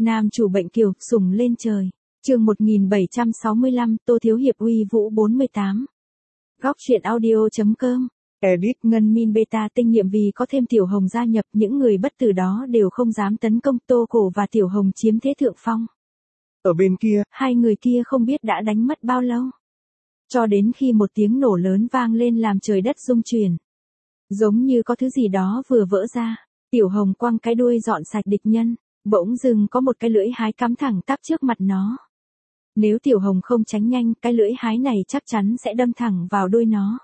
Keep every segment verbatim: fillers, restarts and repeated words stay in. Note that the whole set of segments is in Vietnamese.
Nam chủ bệnh kiều, sủng lên trời. Chương một nghìn bảy trăm sáu mươi lăm, Tô Thiếu Hiệp uy vũ bốn mươi tám. Góc truyện audio chấm com. Edit. Ngân Min Beta tinh nhiệm vì có thêm Tiểu Hồng gia nhập, những người bất tử đó đều không dám tấn công Tô Cổ và Tiểu Hồng chiếm thế thượng phong. Ở bên kia, hai người kia không biết đã đánh mất bao lâu. Cho đến khi một tiếng nổ lớn vang lên làm trời đất rung chuyển. Giống như có thứ gì đó vừa vỡ ra, Tiểu Hồng quăng cái đuôi dọn sạch địch nhân, bỗng dưng có một cái lưỡi hái cắm thẳng tắp trước mặt nó. Nếu Tiểu Hồng không tránh nhanh, cái lưỡi hái này chắc chắn sẽ đâm thẳng vào đuôi nó.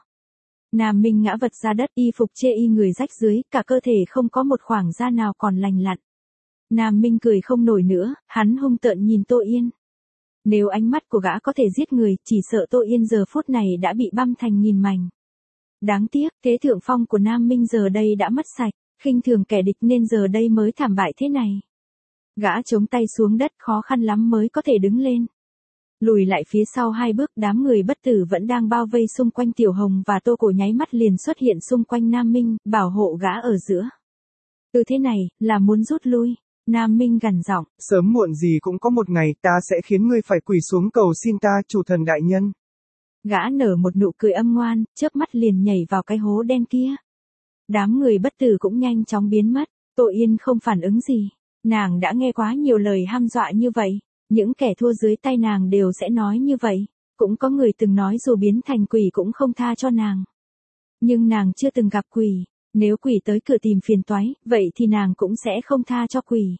Nam Minh ngã vật ra đất, y phục chê y người rách dưới, cả cơ thể không có một khoảng da nào còn lành lặn. Nam Minh cười không nổi nữa, hắn hung tợn nhìn Tô Yên. Nếu ánh mắt của gã có thể giết người, chỉ sợ Tô Yên giờ phút này đã bị băm thành nghìn mảnh. Đáng tiếc, thế thượng phong của Nam Minh giờ đây đã mất sạch, khinh thường kẻ địch nên giờ đây mới thảm bại thế này. Gã chống tay xuống đất, khó khăn lắm mới có thể đứng lên. Lùi lại phía sau hai bước, đám người bất tử vẫn đang bao vây xung quanh Tiểu Hồng và Tô Cổ nháy mắt liền xuất hiện xung quanh Nam Minh, bảo hộ gã ở giữa. Từ thế này, là muốn rút lui. Nam Minh gằn giọng. Sớm muộn gì cũng có một ngày ta sẽ khiến ngươi phải quỳ xuống cầu xin ta, chủ thần đại nhân. Gã nở một nụ cười âm ngoan, chớp mắt liền nhảy vào cái hố đen kia. Đám người bất tử cũng nhanh chóng biến mất. Tô Yên không phản ứng gì. Nàng đã nghe quá nhiều lời hăm dọa như vậy. Những kẻ thua dưới tay nàng đều sẽ nói như vậy. Cũng có người từng nói dù biến thành quỷ cũng không tha cho nàng. Nhưng nàng chưa từng gặp quỷ. Nếu quỷ tới cửa tìm phiền toái, vậy thì nàng cũng sẽ không tha cho quỷ.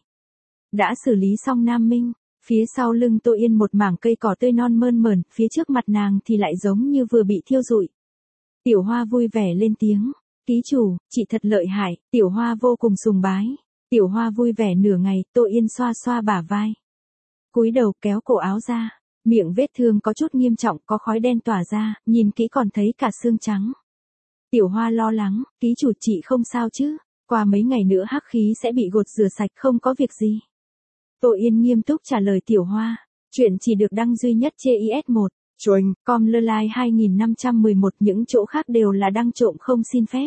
Đã xử lý xong Nam Minh, phía sau lưng Tô Yên một mảng cây cỏ tươi non mơn mởn, phía trước mặt nàng thì lại giống như vừa bị thiêu rụi. Tiểu Hoa vui vẻ lên tiếng. Ký chủ, chị thật lợi hại. Tiểu Hoa vô cùng sùng bái. Tiểu Hoa vui vẻ nửa ngày, Tô Yên xoa xoa bả vai. Cúi đầu kéo cổ áo ra. Miệng vết thương có chút nghiêm trọng, có khói đen tỏa ra, nhìn kỹ còn thấy cả xương trắng. Tiểu Hoa lo lắng, ký chủ chị không sao chứ, qua mấy ngày nữa hắc khí sẽ bị gột rửa sạch, không có việc gì. Tô Yên nghiêm túc trả lời Tiểu Hoa, chuyện chỉ được đăng duy nhất trên i ét một, Choanh, com lơ lai hai nghìn năm trăm mười một, những chỗ khác đều là đăng trộm không xin phép.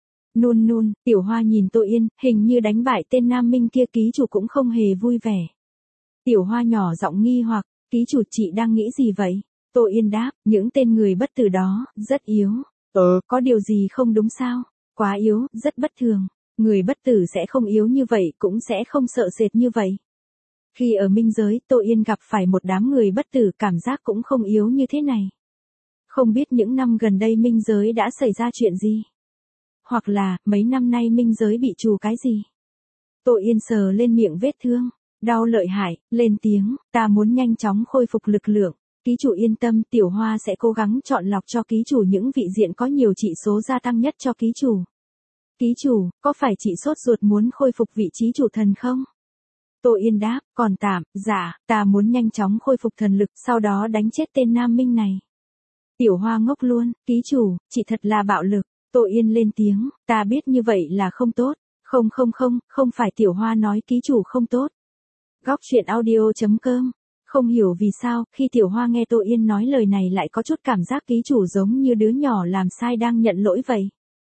Nôn nôn, Tiểu Hoa nhìn Tô Yên, hình như đánh bại tên Nam Minh kia, ký chủ cũng không hề vui vẻ. Tiểu Hoa nhỏ giọng nghi hoặc, ký chủ chị đang nghĩ gì vậy? Tô Yên đáp, những tên người bất tử đó, rất yếu. Ờ, có điều gì không đúng sao? Quá yếu, rất bất thường. Người bất tử sẽ không yếu như vậy, cũng sẽ không sợ sệt như vậy. Khi ở minh giới, Tô Yên gặp phải một đám người bất tử, cảm giác cũng không yếu như thế này. Không biết những năm gần đây minh giới đã xảy ra chuyện gì? Hoặc là, mấy năm nay minh giới bị trù cái gì? Tô Yên sờ lên miệng vết thương. Đau lợi hại, lên tiếng, ta muốn nhanh chóng khôi phục lực lượng. Ký chủ yên tâm, Tiểu Hoa sẽ cố gắng chọn lọc cho ký chủ những vị diện có nhiều chỉ số gia tăng nhất cho ký chủ. Ký chủ, có phải chị sốt ruột muốn khôi phục vị trí chủ thần không? Tô Yên đáp, còn tạm, dạ, ta muốn nhanh chóng khôi phục thần lực, sau đó đánh chết tên Nam Minh này. Tiểu Hoa ngốc luôn, ký chủ, chị thật là bạo lực. Tô Yên lên tiếng, ta biết như vậy là không tốt. Không không không, không phải Tiểu Hoa nói ký chủ không tốt. Góc truyện audio chấm com. Không hiểu vì sao, khi Tiểu Hoa nghe Tô Yên nói lời này lại có chút cảm giác ký chủ giống như đứa nhỏ làm sai đang nhận lỗi vậy.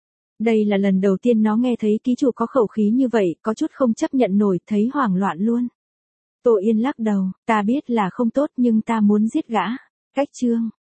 Đây là lần đầu tiên nó nghe thấy ký chủ có khẩu khí như vậy, có chút không chấp nhận nổi, thấy hoảng loạn luôn. Tô Yên lắc đầu, ta biết là không tốt nhưng ta muốn giết gã. Cách chương.